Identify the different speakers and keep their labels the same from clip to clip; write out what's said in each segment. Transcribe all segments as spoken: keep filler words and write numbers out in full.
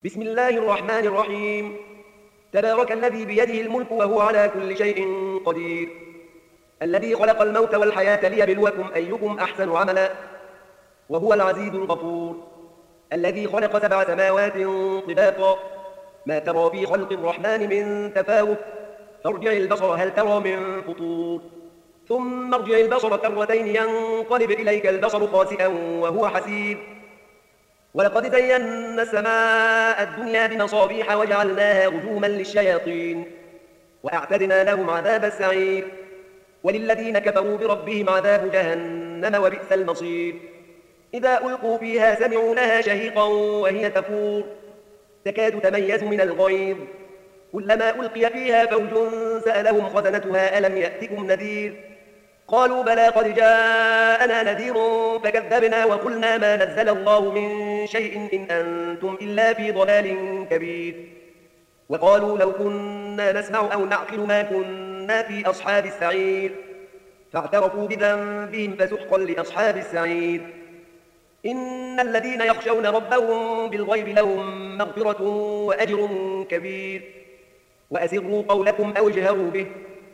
Speaker 1: بسم الله الرحمن الرحيم. تبارك الذي بيده الملك وهو على كل شيء قدير، الذي خلق الموت والحياة ليبلوكم أيكم أحسن عملا، وهو العزيز الغفور، الذي خلق سبع سماوات طباقا، ما ترى في خلق الرحمن من تفاوت، فارجع البصر هل ترى من فطور، ثم ارجع البصر كرتين ينقلب إليك البصر خاسئا وهو حسير. ولقد زينا السماء الدنيا بمصابيح وجعلناها رجوما للشياطين، وأعتدنا لهم عذاب السعير، وللذين كفروا بربهم عذاب جهنم وبئس المصير. إذا ألقوا فيها سمعوا لها شهيقا وهي تفور، تكاد تميز من الغيظ، كلما ألقي فيها فوج سألهم خزنتها ألم يأتكم نذير، قالوا بلى قد جاءنا نذير فكذبنا وقلنا ما نزل الله من شيء إن أنتم إلا في ضلال كبير. وقالوا لو كنا نسمع أو نعقل ما كنا في أصحاب السعير، فاعترفوا بذنبهم فسحقا لأصحاب السعير. إن الذين يخشون ربهم بالغيب لهم مغفرة وأجر كبير. وأسروا قولكم أو اجهروا به،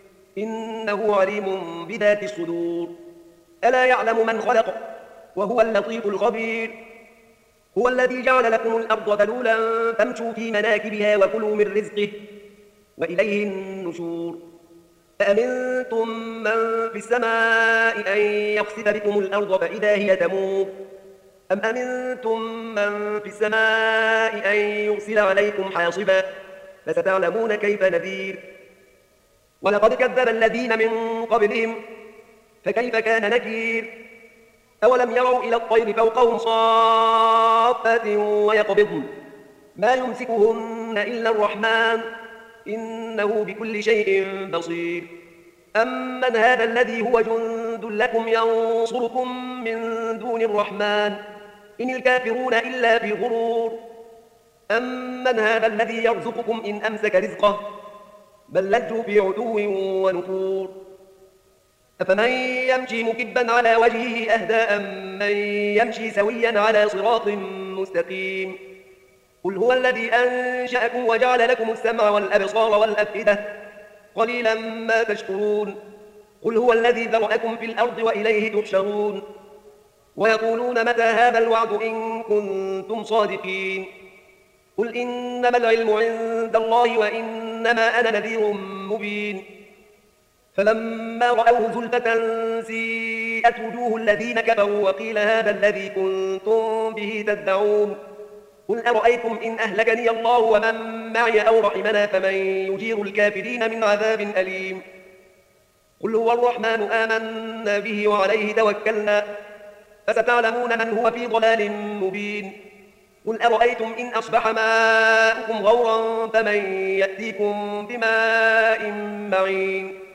Speaker 1: إنه عليم بذات الصدور. ألا يعلم من خلق وهو اللطيف الخبير. هو الذي جعل لكم الأرض ذلولا فامشوا في مناكبها وكلوا من رزقه وإليه النشور. فأمنتم من في السماء أن يخسف بكم الأرض فإذا هي تمور، أم أمنتم من في السماء أن يرسل عليكم حاصبا، فستعلمون كيف نذير. ولقد كذب الذين من قبلهم فكيف كان نكير. أولم يروا إلى الطير فوقهم صافات ويقبضن ما يمسكهن إلا الرحمن إنه بكل شيء بصير. أمن هذا الذي هو جند لكم ينصركم من دون الرحمن إن الكافرون إلا في غرور. أمن هذا الذي يرزقكم إن أمسك رزقه بل لجوا في عتو ونفور. أفمن يمشي مكبا على وجهه أهدى أم من يمشي سويا على صراط مستقيم. قل هو الذي أنشأكم وجعل لكم السمع والأبصار والأفئدة قليلا ما تشكرون. قل هو الذي ذرأكم في الأرض وإليه تحشرون. ويقولون متى هذا الوعد إن كنتم صادقين. قل إنما العلم عند الله وإنما أنا نذير مبين. فلما رأوه زلفة سيئت وجوه الذين كفروا وقيل هذا الذي كنتم به تدعون. قل أرأيتم إن أهلكني الله ومن معي أو رحمنا فمن يجير الكافرين من عذاب أليم. قل هو الرحمن آمنا به وعليه توكلنا فستعلمون من هو في ضلال مبين. قل أرأيتم إن أصبح ماؤكم غورا فمن يأتيكم بماء معين.